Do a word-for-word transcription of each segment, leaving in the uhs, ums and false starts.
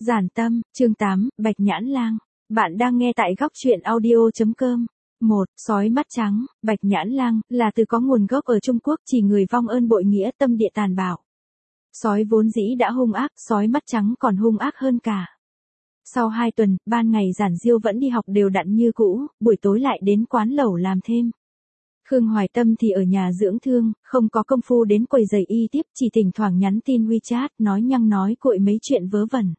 Giản tâm, chương tám, Bạch Nhãn Lang. Bạn đang nghe tại góc truyện audio.com. một. Sói mắt trắng, Bạch Nhãn Lang, là từ có nguồn gốc ở Trung Quốc, chỉ người vong ơn bội nghĩa, tâm địa tàn bạo. Sói vốn dĩ đã hung ác, sói mắt trắng còn hung ác hơn cả. Sau hai tuần, ban ngày Giản Diêu vẫn đi học đều đặn như cũ, buổi tối lại đến quán lẩu làm thêm. Khương Hoài Tâm thì ở nhà dưỡng thương, không có công phu đến quầy giày y tiếp, chỉ thỉnh thoảng nhắn tin WeChat, nói nhăng nói cuội mấy chuyện vớ vẩn.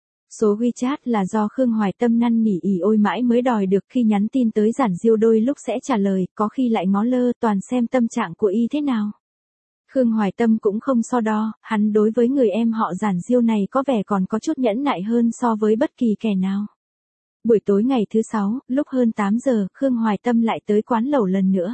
Số WeChat là do Khương Hoài Tâm năn nỉ ỉ ôi mãi mới đòi được, khi nhắn tin tới Giản Diêu đôi lúc sẽ trả lời, có khi lại ngó lơ, toàn xem tâm trạng của y thế nào. Khương Hoài Tâm cũng không so đo, hắn đối với người em họ Giản Diêu này có vẻ còn có chút nhẫn nại hơn so với bất kỳ kẻ nào. Buổi tối ngày thứ sáu, lúc hơn tám giờ, Khương Hoài Tâm lại tới quán lẩu lần nữa.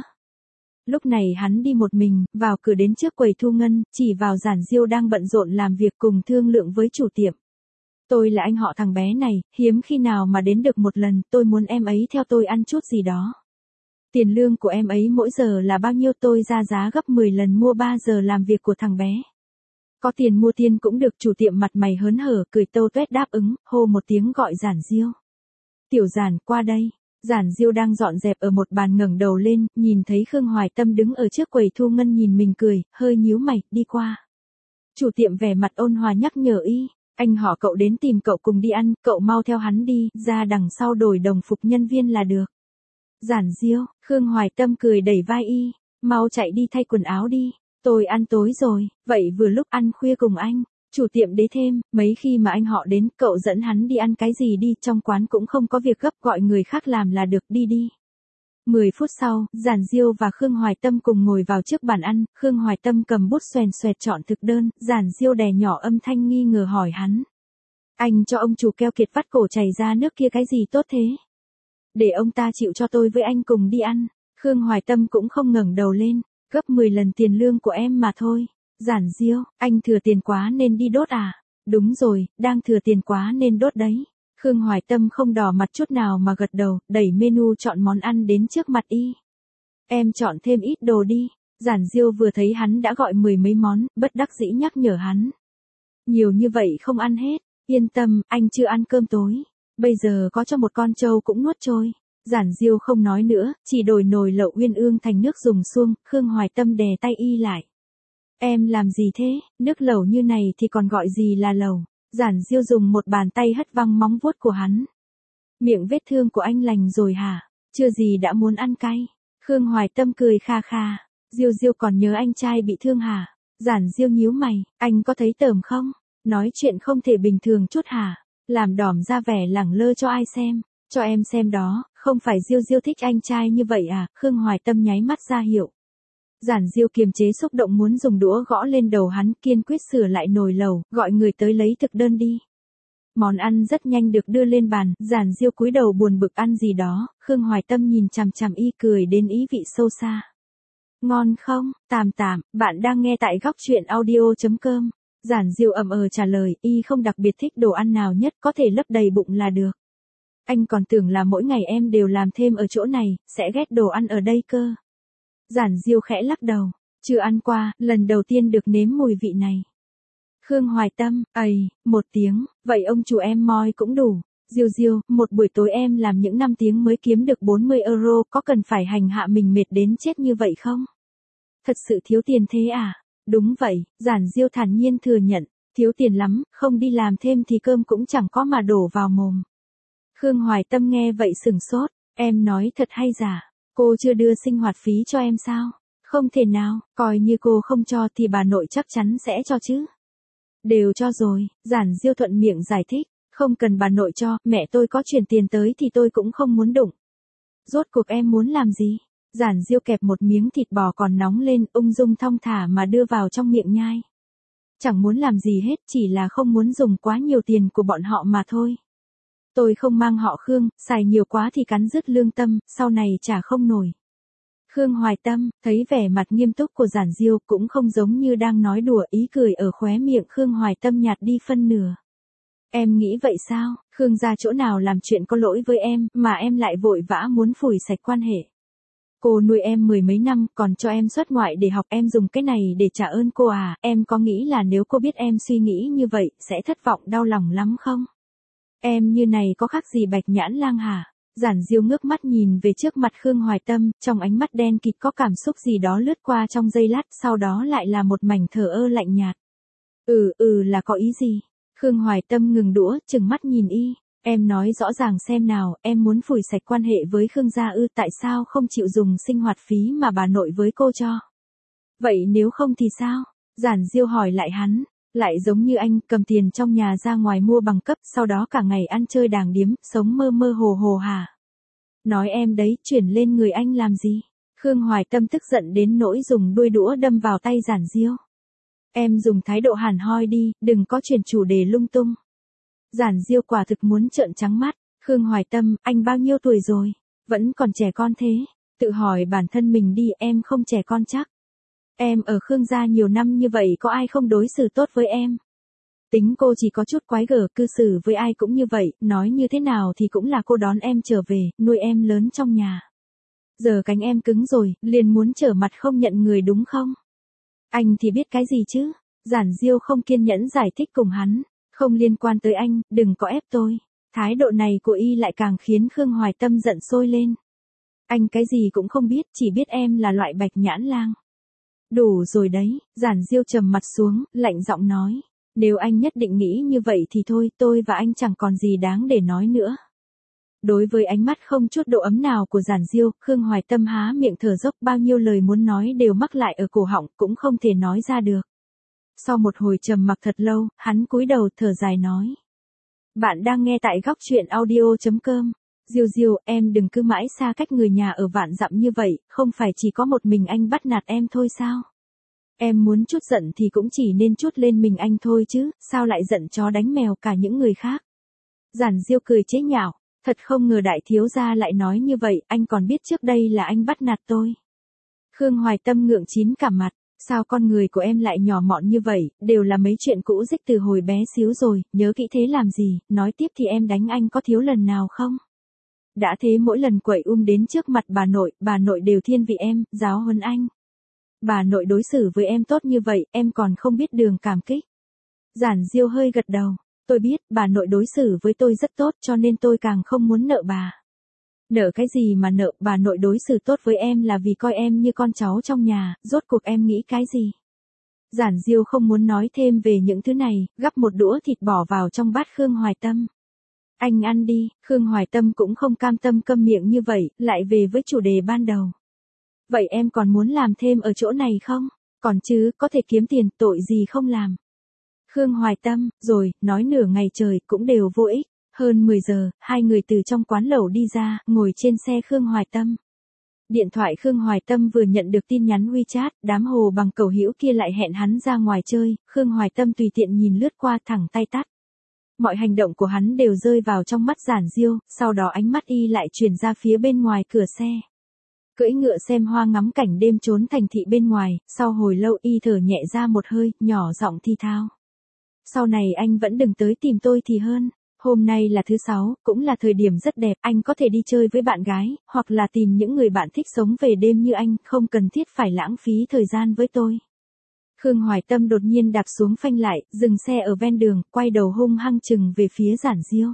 Lúc này hắn đi một mình, vào cửa đến trước quầy thu ngân, chỉ vào Giản Diêu đang bận rộn làm việc cùng thương lượng với chủ tiệm. Tôi là anh họ thằng bé này, hiếm khi nào mà đến được một lần, tôi muốn em ấy theo tôi ăn chút gì đó. Tiền lương của em ấy mỗi giờ là bao nhiêu, tôi ra giá gấp mười lần mua ba giờ làm việc của thằng bé. Có tiền mua tiền cũng được, chủ tiệm mặt mày hớn hở, cười tâu tuét đáp ứng, hô một tiếng gọi Giản Diêu. Tiểu Giản, qua đây. Giản Diêu đang dọn dẹp ở một bàn ngẩng đầu lên, nhìn thấy Khương Hoài Tâm đứng ở trước quầy thu ngân nhìn mình cười, hơi nhíu mày, đi qua. Chủ tiệm vẻ mặt ôn hòa nhắc nhở y, anh họ cậu đến tìm cậu cùng đi ăn, cậu mau theo hắn đi, ra đằng sau đổi đồng phục nhân viên là được. Giản Diêu, Khương Hoài Tâm cười đẩy vai y, mau chạy đi thay quần áo đi, tôi ăn tối rồi, vậy vừa lúc ăn khuya cùng anh. Chủ tiệm đế thêm, mấy khi mà anh họ đến, cậu dẫn hắn đi ăn cái gì đi, trong quán cũng không có việc gấp, gọi người khác làm là được, đi đi. Mười phút sau, Giản Diêu và Khương Hoài Tâm cùng ngồi vào trước bàn ăn, Khương Hoài Tâm cầm bút xoèn xoẹt chọn thực đơn, Giản Diêu đè nhỏ âm thanh nghi ngờ hỏi hắn. Anh cho ông chủ keo kiệt vắt cổ chảy ra nước kia cái gì tốt thế? Để ông ta chịu cho tôi với anh cùng đi ăn. Khương Hoài Tâm cũng không ngẩng đầu lên, gấp mười lần tiền lương của em mà thôi. Giản Diêu, anh thừa tiền quá nên đi đốt à? Đúng rồi, đang thừa tiền quá nên đốt đấy. Khương Hoài Tâm không đỏ mặt chút nào mà gật đầu, đẩy menu chọn món ăn đến trước mặt y. Em chọn thêm ít đồ đi. Giản Diêu vừa thấy hắn đã gọi mười mấy món, bất đắc dĩ nhắc nhở hắn. Nhiều như vậy không ăn hết, yên tâm, anh chưa ăn cơm tối. Bây giờ có cho một con trâu cũng nuốt trôi. Giản Diêu không nói nữa, chỉ đổi nồi lẩu uyên ương thành nước dùng suông, Khương Hoài Tâm đè tay y lại. Em làm gì thế, nước lẩu như này thì còn gọi gì là lẩu? Giản Diêu dùng một bàn tay hất văng móng vuốt của hắn. Miệng vết thương của anh lành rồi hả? Chưa gì đã muốn ăn cay. Khương Hoài Tâm cười kha kha. Diêu Diêu còn nhớ anh trai bị thương hả? Giản Diêu nhíu mày, anh có thấy tởm không? Nói chuyện không thể bình thường chút hả? Làm đỏm ra vẻ lẳng lơ cho ai xem? Cho em xem đó, không phải Diêu Diêu thích anh trai như vậy à? Khương Hoài Tâm nháy mắt ra hiệu. Giản Diêu kiềm chế xúc động muốn dùng đũa gõ lên đầu hắn, kiên quyết sửa lại nồi lẩu, gọi người tới lấy thực đơn đi. Món ăn rất nhanh được đưa lên bàn, Giản Diêu cúi đầu buồn bực ăn gì đó, Khương Hoài Tâm nhìn chằm chằm y cười đến ý vị sâu xa. Ngon không? Tạm tạm, bạn đang nghe tại góc truyện audio.com. Giản Diêu ậm ờ trả lời, y không đặc biệt thích đồ ăn nào nhất, có thể lấp đầy bụng là được. Anh còn tưởng là mỗi ngày em đều làm thêm ở chỗ này, sẽ ghét đồ ăn ở đây cơ. Giản Diêu khẽ lắc đầu, chưa ăn qua, lần đầu tiên được nếm mùi vị này. Khương Hoài Tâm, ầy, một tiếng, vậy ông chủ em moi cũng đủ. Diêu Diêu, một buổi tối em làm những năm tiếng mới kiếm được bốn mươi euro, có cần phải hành hạ mình mệt đến chết như vậy không? Thật sự thiếu tiền thế à? Đúng vậy, Giản Diêu thản nhiên thừa nhận, thiếu tiền lắm, không đi làm thêm thì cơm cũng chẳng có mà đổ vào mồm. Khương Hoài Tâm nghe vậy sửng sốt, em nói thật hay giả? Cô chưa đưa sinh hoạt phí cho em sao? Không thể nào, coi như cô không cho thì bà nội chắc chắn sẽ cho chứ. Đều cho rồi, Giản Diêu thuận miệng giải thích, không cần bà nội cho, mẹ tôi có chuyển tiền tới thì tôi cũng không muốn đụng. Rốt cuộc em muốn làm gì? Giản Diêu kẹp một miếng thịt bò còn nóng lên, ung dung thong thả mà đưa vào trong miệng nhai. Chẳng muốn làm gì hết, chỉ là không muốn dùng quá nhiều tiền của bọn họ mà thôi. Tôi không mang họ Khương, xài nhiều quá thì cắn rứt lương tâm, sau này trả không nổi. Khương Hoài Tâm, thấy vẻ mặt nghiêm túc của Giản Diêu cũng không giống như đang nói đùa, ý cười ở khóe miệng Khương Hoài Tâm nhạt đi phân nửa. Em nghĩ vậy sao, Khương ra chỗ nào làm chuyện có lỗi với em, mà em lại vội vã muốn phủi sạch quan hệ. Cô nuôi em mười mấy năm, còn cho em xuất ngoại để học, em dùng cái này để trả ơn cô à, em có nghĩ là nếu cô biết em suy nghĩ như vậy, sẽ thất vọng đau lòng lắm không? Em như này có khác gì Bạch Nhãn Lang hả? Giản Diêu ngước mắt nhìn về trước mặt Khương Hoài Tâm, trong ánh mắt đen kịt có cảm xúc gì đó lướt qua trong giây lát, sau đó lại là một mảnh thờ ơ lạnh nhạt. Ừ, ừ là có ý gì? Khương Hoài Tâm ngừng đũa, chừng mắt nhìn y. Em nói rõ ràng xem nào, em muốn phủi sạch quan hệ với Khương gia ư, tại sao không chịu dùng sinh hoạt phí mà bà nội với cô cho? Vậy nếu không thì sao? Giản Diêu hỏi lại hắn. Lại giống như anh, cầm tiền trong nhà ra ngoài mua bằng cấp, sau đó cả ngày ăn chơi đàng điếm, sống mơ mơ hồ hồ hả? Nói em đấy, chuyển lên người anh làm gì? Khương Hoài Tâm tức giận đến nỗi dùng đuôi đũa đâm vào tay Giản Diêu. Em dùng thái độ hẳn hoi đi, đừng có chuyển chủ đề lung tung. Giản Diêu quả thực muốn trợn trắng mắt. Khương Hoài Tâm, anh bao nhiêu tuổi rồi? Vẫn còn trẻ con thế. Tự hỏi bản thân mình đi, em không trẻ con chắc. Em ở Khương gia nhiều năm như vậy có ai không đối xử tốt với em? Tính cô chỉ có chút quái gở, cư xử với ai cũng như vậy, nói như thế nào thì cũng là cô đón em trở về, nuôi em lớn trong nhà. Giờ cánh em cứng rồi, liền muốn trở mặt không nhận người đúng không? Anh thì biết cái gì chứ? Giản Diêu không kiên nhẫn giải thích cùng hắn. Không liên quan tới anh, đừng có ép tôi. Thái độ này của y lại càng khiến Khương Hoài Tâm giận sôi lên. Anh cái gì cũng không biết, chỉ biết em là loại Bạch Nhãn Lang. Đủ rồi đấy, Giản Diêu trầm mặt xuống, lạnh giọng nói. Nếu anh nhất định nghĩ như vậy thì thôi, tôi và anh chẳng còn gì đáng để nói nữa. Đối với ánh mắt không chút độ ấm nào của Giản Diêu, Khương Hoài Tâm há miệng thở dốc, bao nhiêu lời muốn nói đều mắc lại ở cổ họng, cũng không thể nói ra được. Sau một hồi trầm mặc thật lâu, hắn cúi đầu thở dài nói. Bạn đang nghe tại góc truyện audio chấm com. Diêu Diêu, em đừng cứ mãi xa cách người nhà ở vạn dặm như vậy, không phải chỉ có một mình anh bắt nạt em thôi sao? Em muốn chút giận thì cũng chỉ nên chút lên mình anh thôi chứ, sao lại giận chó đánh mèo cả những người khác? Giản Diêu cười chế nhạo, thật không ngờ đại thiếu gia lại nói như vậy, anh còn biết trước đây là anh bắt nạt tôi. Khương Hoài Tâm ngượng chín cả mặt. Sao con người của em lại nhỏ mọn như vậy, đều là mấy chuyện cũ dích từ hồi bé xíu rồi, nhớ kỹ thế làm gì, nói tiếp thì em đánh anh có thiếu lần nào không? Đã thế mỗi lần quậy um đến trước mặt bà nội, bà nội đều thiên vị em, giáo huấn anh. Bà nội đối xử với em tốt như vậy, em còn không biết đường cảm kích. Giản Diêu hơi gật đầu, tôi biết, bà nội đối xử với tôi rất tốt cho nên tôi càng không muốn nợ bà. Nợ cái gì mà nợ, bà nội đối xử tốt với em là vì coi em như con cháu trong nhà, rốt cuộc em nghĩ cái gì? Giản Diêu không muốn nói thêm về những thứ này, gắp một đũa thịt bỏ vào trong bát Khương Hoài Tâm. Anh ăn đi, Khương Hoài Tâm cũng không cam tâm câm miệng như vậy, lại về với chủ đề ban đầu. Vậy em còn muốn làm thêm ở chỗ này không? Còn chứ, có thể kiếm tiền, tội gì không làm. Khương Hoài Tâm, rồi, nói nửa ngày trời, cũng đều vô ích. Hơn mười giờ, hai người từ trong quán lẩu đi ra, ngồi trên xe Khương Hoài Tâm. Điện thoại Khương Hoài Tâm vừa nhận được tin nhắn WeChat, đám hồ bằng cẩu hữu kia lại hẹn hắn ra ngoài chơi, Khương Hoài Tâm tùy tiện nhìn lướt qua thẳng tay tắt. Mọi hành động của hắn đều rơi vào trong mắt Giản Diêu, sau đó ánh mắt y lại chuyển ra phía bên ngoài cửa xe. Cưỡi ngựa xem hoa ngắm cảnh đêm trốn thành thị bên ngoài, sau hồi lâu y thở nhẹ ra một hơi, nhỏ giọng thi thao. Sau này anh vẫn đừng tới tìm tôi thì hơn. Hôm nay là thứ sáu, cũng là thời điểm rất đẹp, anh có thể đi chơi với bạn gái, hoặc là tìm những người bạn thích sống về đêm như anh, không cần thiết phải lãng phí thời gian với tôi. Khương Hoài Tâm đột nhiên đạp xuống phanh lại, dừng xe ở ven đường, quay đầu hung hăng chừng về phía Giản Diêu.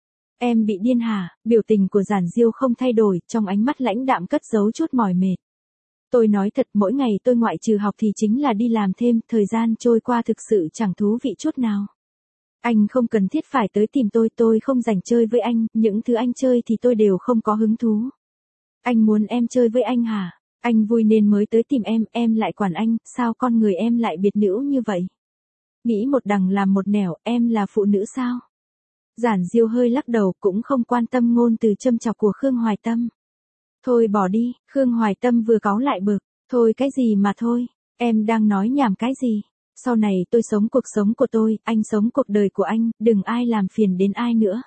Em bị điên hả? Biểu tình của Giản Diêu không thay đổi, trong ánh mắt lãnh đạm cất giấu chút mỏi mệt. Tôi nói thật, mỗi ngày tôi ngoại trừ học thì chính là đi làm thêm, thời gian trôi qua thực sự chẳng thú vị chút nào. Anh không cần thiết phải tới tìm tôi, tôi không rảnh chơi với anh, những thứ anh chơi thì tôi đều không có hứng thú. Anh muốn em chơi với anh hả? Anh vui nên mới tới tìm em, em lại quản anh, sao con người em lại biệt nữ như vậy? Nghĩ một đằng làm một nẻo, em là phụ nữ sao? Giản Diêu hơi lắc đầu, cũng không quan tâm ngôn từ châm chọc của Khương Hoài Tâm. Thôi bỏ đi, Khương Hoài Tâm vừa cáu lại bực, thôi cái gì mà thôi, em đang nói nhảm cái gì? Sau này tôi sống cuộc sống của tôi, anh sống cuộc đời của anh, đừng ai làm phiền đến ai nữa.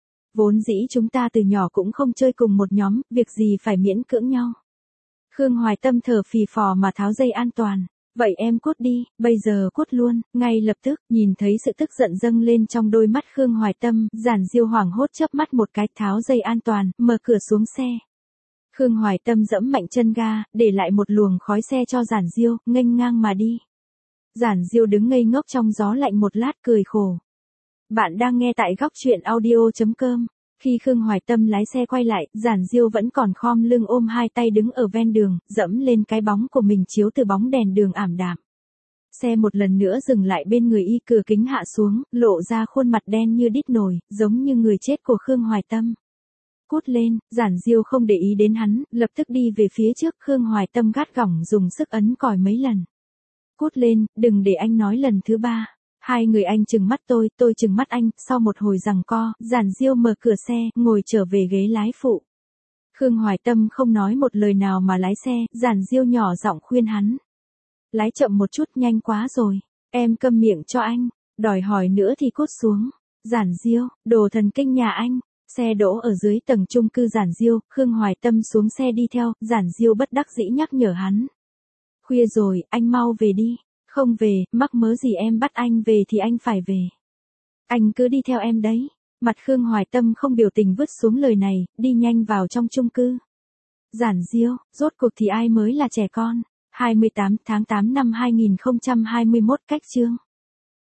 Vốn dĩ chúng ta từ nhỏ cũng không chơi cùng một nhóm, việc gì phải miễn cưỡng nhau. Khương Hoài Tâm thở phì phò mà tháo dây an toàn. Vậy em cút đi, bây giờ cút luôn, ngay lập tức, nhìn thấy sự tức giận dâng lên trong đôi mắt Khương Hoài Tâm, Giản Diêu hoảng hốt chớp mắt một cái, tháo dây an toàn, mở cửa xuống xe. Khương Hoài Tâm dẫm mạnh chân ga, để lại một luồng khói xe cho Giản Diêu, nghênh ngang mà đi. Giản Diêu đứng ngây ngốc trong gió lạnh một lát cười khổ. Bạn đang nghe tại góc truyện audio.com. Khi Khương Hoài Tâm lái xe quay lại, Giản Diêu vẫn còn khom lưng ôm hai tay đứng ở ven đường, dẫm lên cái bóng của mình chiếu từ bóng đèn đường ảm đạm. Xe một lần nữa dừng lại bên người y, cửa kính hạ xuống, lộ ra khuôn mặt đen như đít nồi, giống như người chết của Khương Hoài Tâm. Cút lên, Giản Diêu không để ý đến hắn, lập tức đi về phía trước. Khương Hoài Tâm gắt gỏng dùng sức ấn còi mấy lần. Cút lên, đừng để anh nói lần thứ ba. Hai người anh trừng mắt tôi, tôi trừng mắt anh, sau một hồi giằng co, Giản Diêu mở cửa xe, ngồi trở về ghế lái phụ. Khương Hoài Tâm không nói một lời nào mà lái xe, Giản Diêu nhỏ giọng khuyên hắn. Lái chậm một chút, nhanh quá rồi, em câm miệng cho anh, đòi hỏi nữa thì cút xuống. Giản Diêu, đồ thần kinh nhà anh. Xe đỗ ở dưới tầng chung cư Giản Diêu, Khương Hoài Tâm xuống xe đi theo, Giản Diêu bất đắc dĩ nhắc nhở hắn. Khuya rồi, anh mau về đi. Không về, mắc mớ gì em bắt anh về thì anh phải về. Anh cứ đi theo em đấy. Mặt Khương Hoài Tâm không biểu tình vứt xuống lời này, đi nhanh vào trong chung cư. Giản Diêu, rốt cuộc thì ai mới là trẻ con? hai mươi tám tháng tám năm hai nghìn không trăm hai mươi mốt, cách chương.